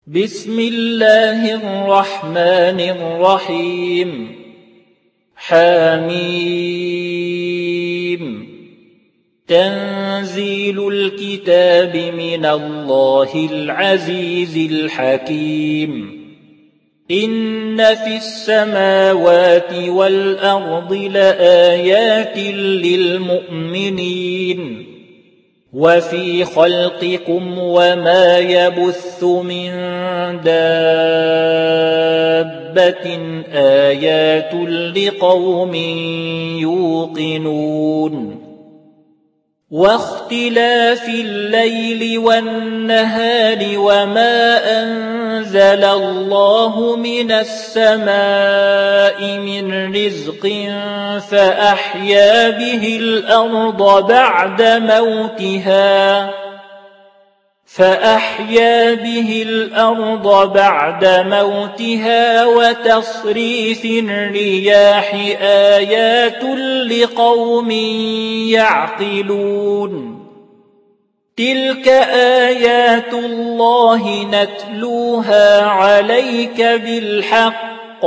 بسم الله الرحمن الرحيم حميم تنزيل الكتاب من الله العزيز الحكيم إن في السماوات والأرض لآيات للمؤمنين وفي خلقكم وما يبث من دابة آيات لقوم يوقنون واختلاف الليل والنهار وما أنزل الله من السماء من رزق فأحيا به الأرض بعد موتها وتصريف الرياح آيات لقوم يعقلون تلك آيات الله نتلوها عليك بالحق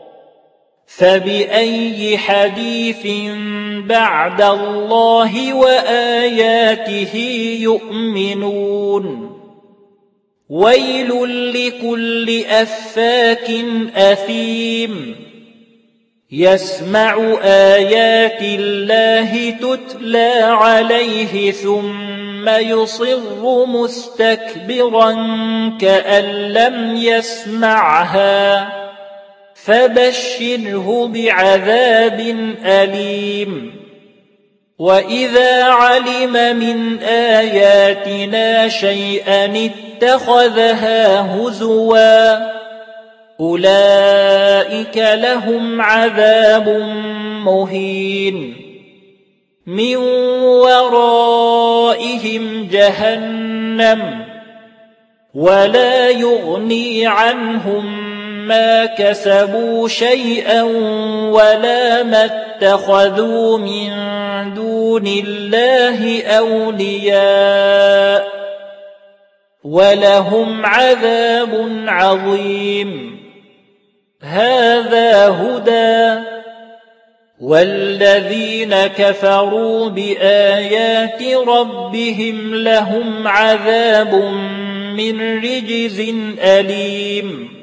فبأي حديث بعد الله وآياته يؤمنون ويل لكل أفاك أثيم يسمع آيات الله تتلى عليه ثم يصر مستكبرا كأن لم يسمعها فبشره بعذاب أليم وإذا علم من آياتنا شيئا اتخذها هزوا أولئك لهم عذاب مهين من ورائهم جهنم ولا يغني عنهم ما كسبوا شيئا ولا ما اتخذوا من دون الله أولياء ولهم عذاب عظيم هذا هدى والذين كفروا بآيات ربهم لهم عذاب من رجز أليم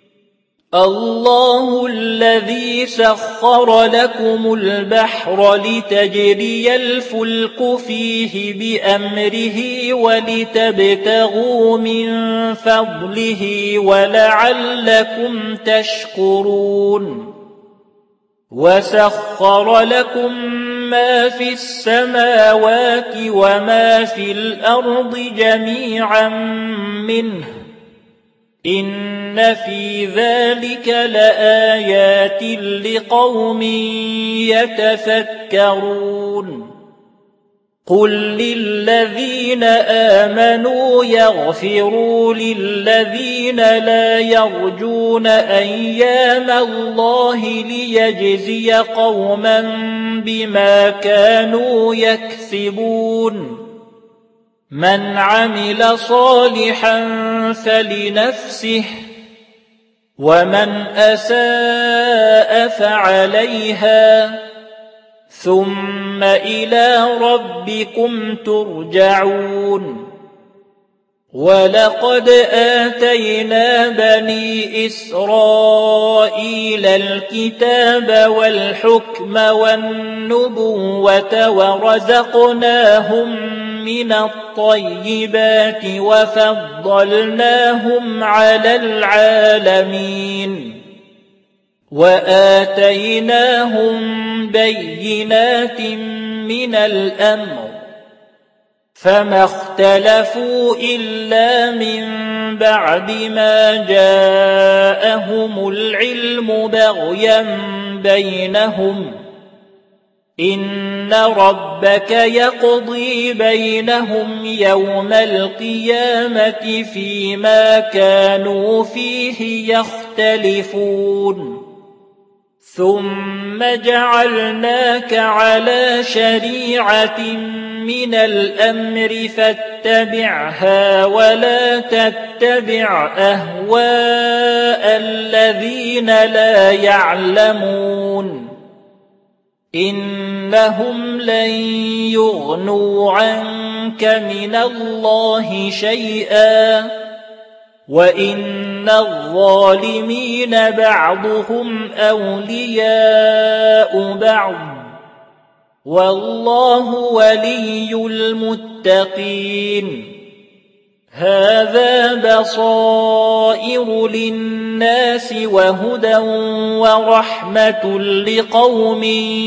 الله الذي سخر لكم البحر لتجري الفلك فيه بأمره ولتبتغوا من فضله ولعلكم تشكرون وسخر لكم ما في السماوات وما في الأرض جميعا منه إن في ذلك لآيات لقوم يتفكرون قل للذين آمنوا يغفروا للذين لا يرجون أيام الله ليجزي قوما بما كانوا يكسبون من عمل صالحا فلنفسه ومن أساء فعليها ثم إلى ربكم ترجعون ولقد آتينا بني إسرائيل الكتاب والحكم والنبوة ورزقناهم من الطيبات وفضلناهم على العالمين وآتيناهم بينات من الأمر فما اختلفوا إلا من بعد ما جاءهم العلم بغيا بينهم إن ربك يقضي بينهم يوم القيامة فيما كانوا فيه يختلفون ثم جعلناك على شريعة من الأمر فاتبعها ولا تتبع أهواء الذين لا يعلمون إنهم لن يغنوا عنك من الله شيئا وإن الظالمين بعضهم أولياء بعض والله ولي المتقين هذا بصائر للناس وهدى ورحمة لقوم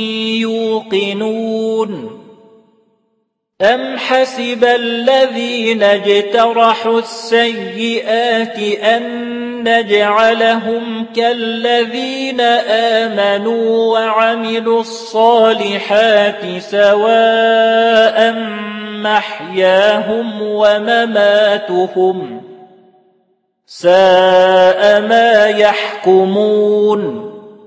يوقنون أم حسب الذين اجترحوا السيئات أن نجعلهم كالذين آمنوا وعملوا الصالحات سواء محياهم ومماتهم ساء ما يحكمون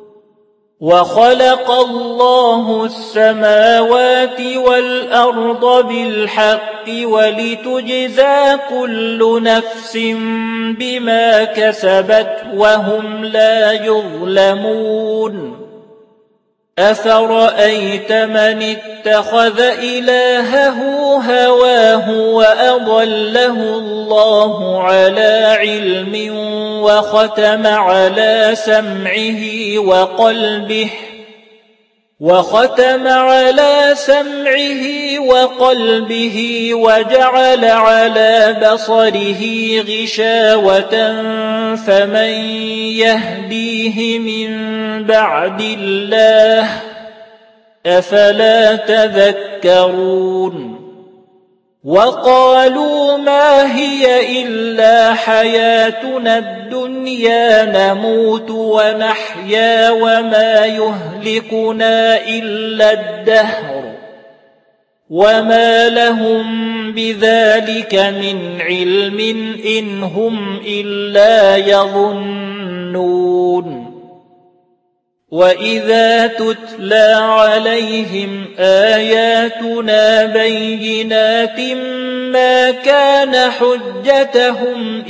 وخلق الله السماوات والأرض بالحق ولتجزى كل نفس بما كسبت وهم لا يظلمون أفرأيت من اتخذ إلهه هواه وأضله الله على علم وختم على سمعه وقلبه وجعل على بصره غشاوة فمن يهديه من بعد الله أفلا تذكرون وقالوا ما هي إلا حياتنا الدنيا نموت ونحيا وما يهلكنا إلا الدهر وما لهم بذلك من علم إن هم إلا يظنون وإذا تتلى عليهم آياتنا بينات ما كان حجتهم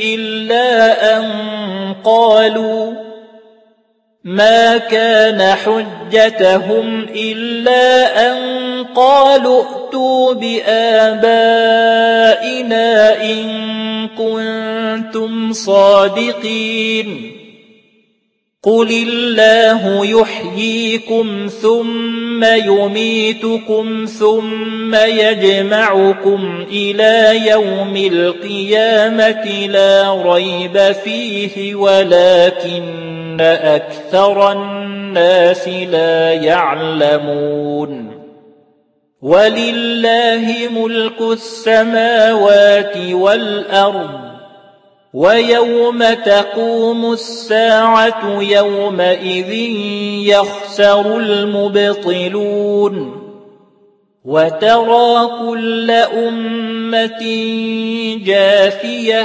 إلا أن قالوا ائتوا بآبائنا إن كنتم صادقين قل الله يحييكم ثم يميتكم ثم يجمعكم إلى يوم القيامة لا ريب فيه ولكن أكثر الناس لا يعلمون ولله ملك السماوات والأرض ويوم تقوم الساعة يومئذ يخسر المبطلون وترى كل أمة جاثية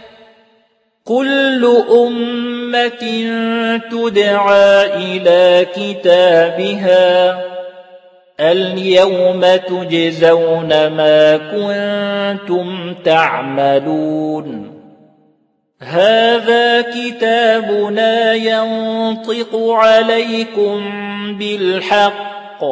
كل أمة تدعى إلى كتابها اليوم تجزون ما كنتم تعملون هذا كتابنا ينطق عليكم بالحق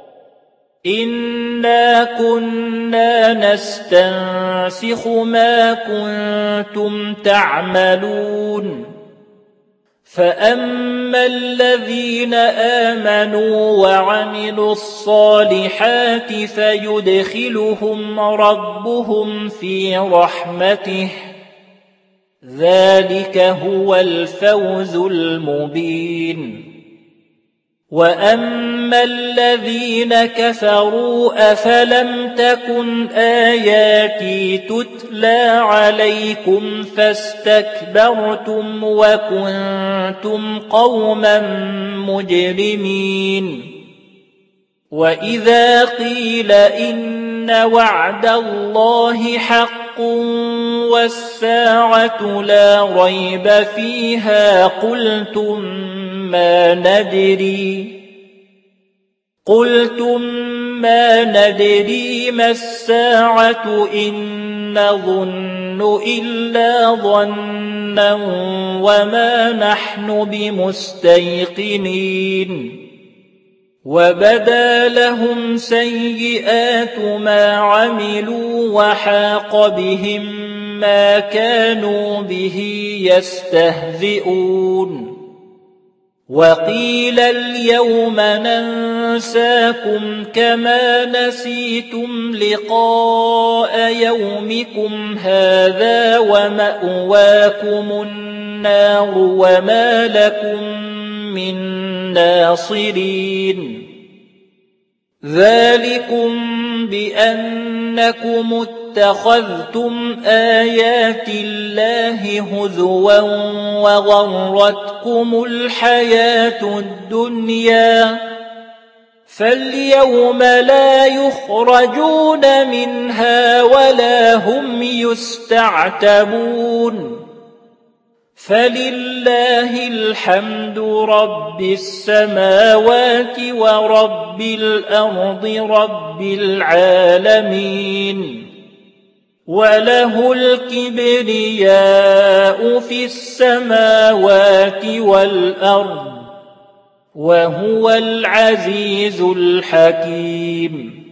إنا كنا نستنسخ ما كنتم تعملون فأما الذين آمنوا وعملوا الصالحات فيدخلهم ربهم في رحمته ذلك هو الفوز المبين وأما الذين كفروا أفلم تكن آياتي تتلى عليكم فاستكبرتم وكنتم قوما مجرمين وإذا قيل إن وعد الله حق والساعة لا ريب فيها قلتم ما ندري قلتم ما ندري ما الساعة إن نظن إلا ظنا وما نحن بمستيقنين وبدا لهم سيئات ما عملوا وحاق بهم ما كانوا به يستهزئون وقيل اليوم ننساكم كما نسيتم لقاء يومكم هذا ومأواكم النار وما لكم من ناصرين ذلكم بأنكم اتخذتم آيات الله هزوا وغرتكم الحياة الدنيا فاليوم لا يخرجون منها ولا هم يستعتبون فلله الحمد رب السماوات ورب الأرض رب العالمين وله الكبرياء في السماوات والأرض وهو العزيز الحكيم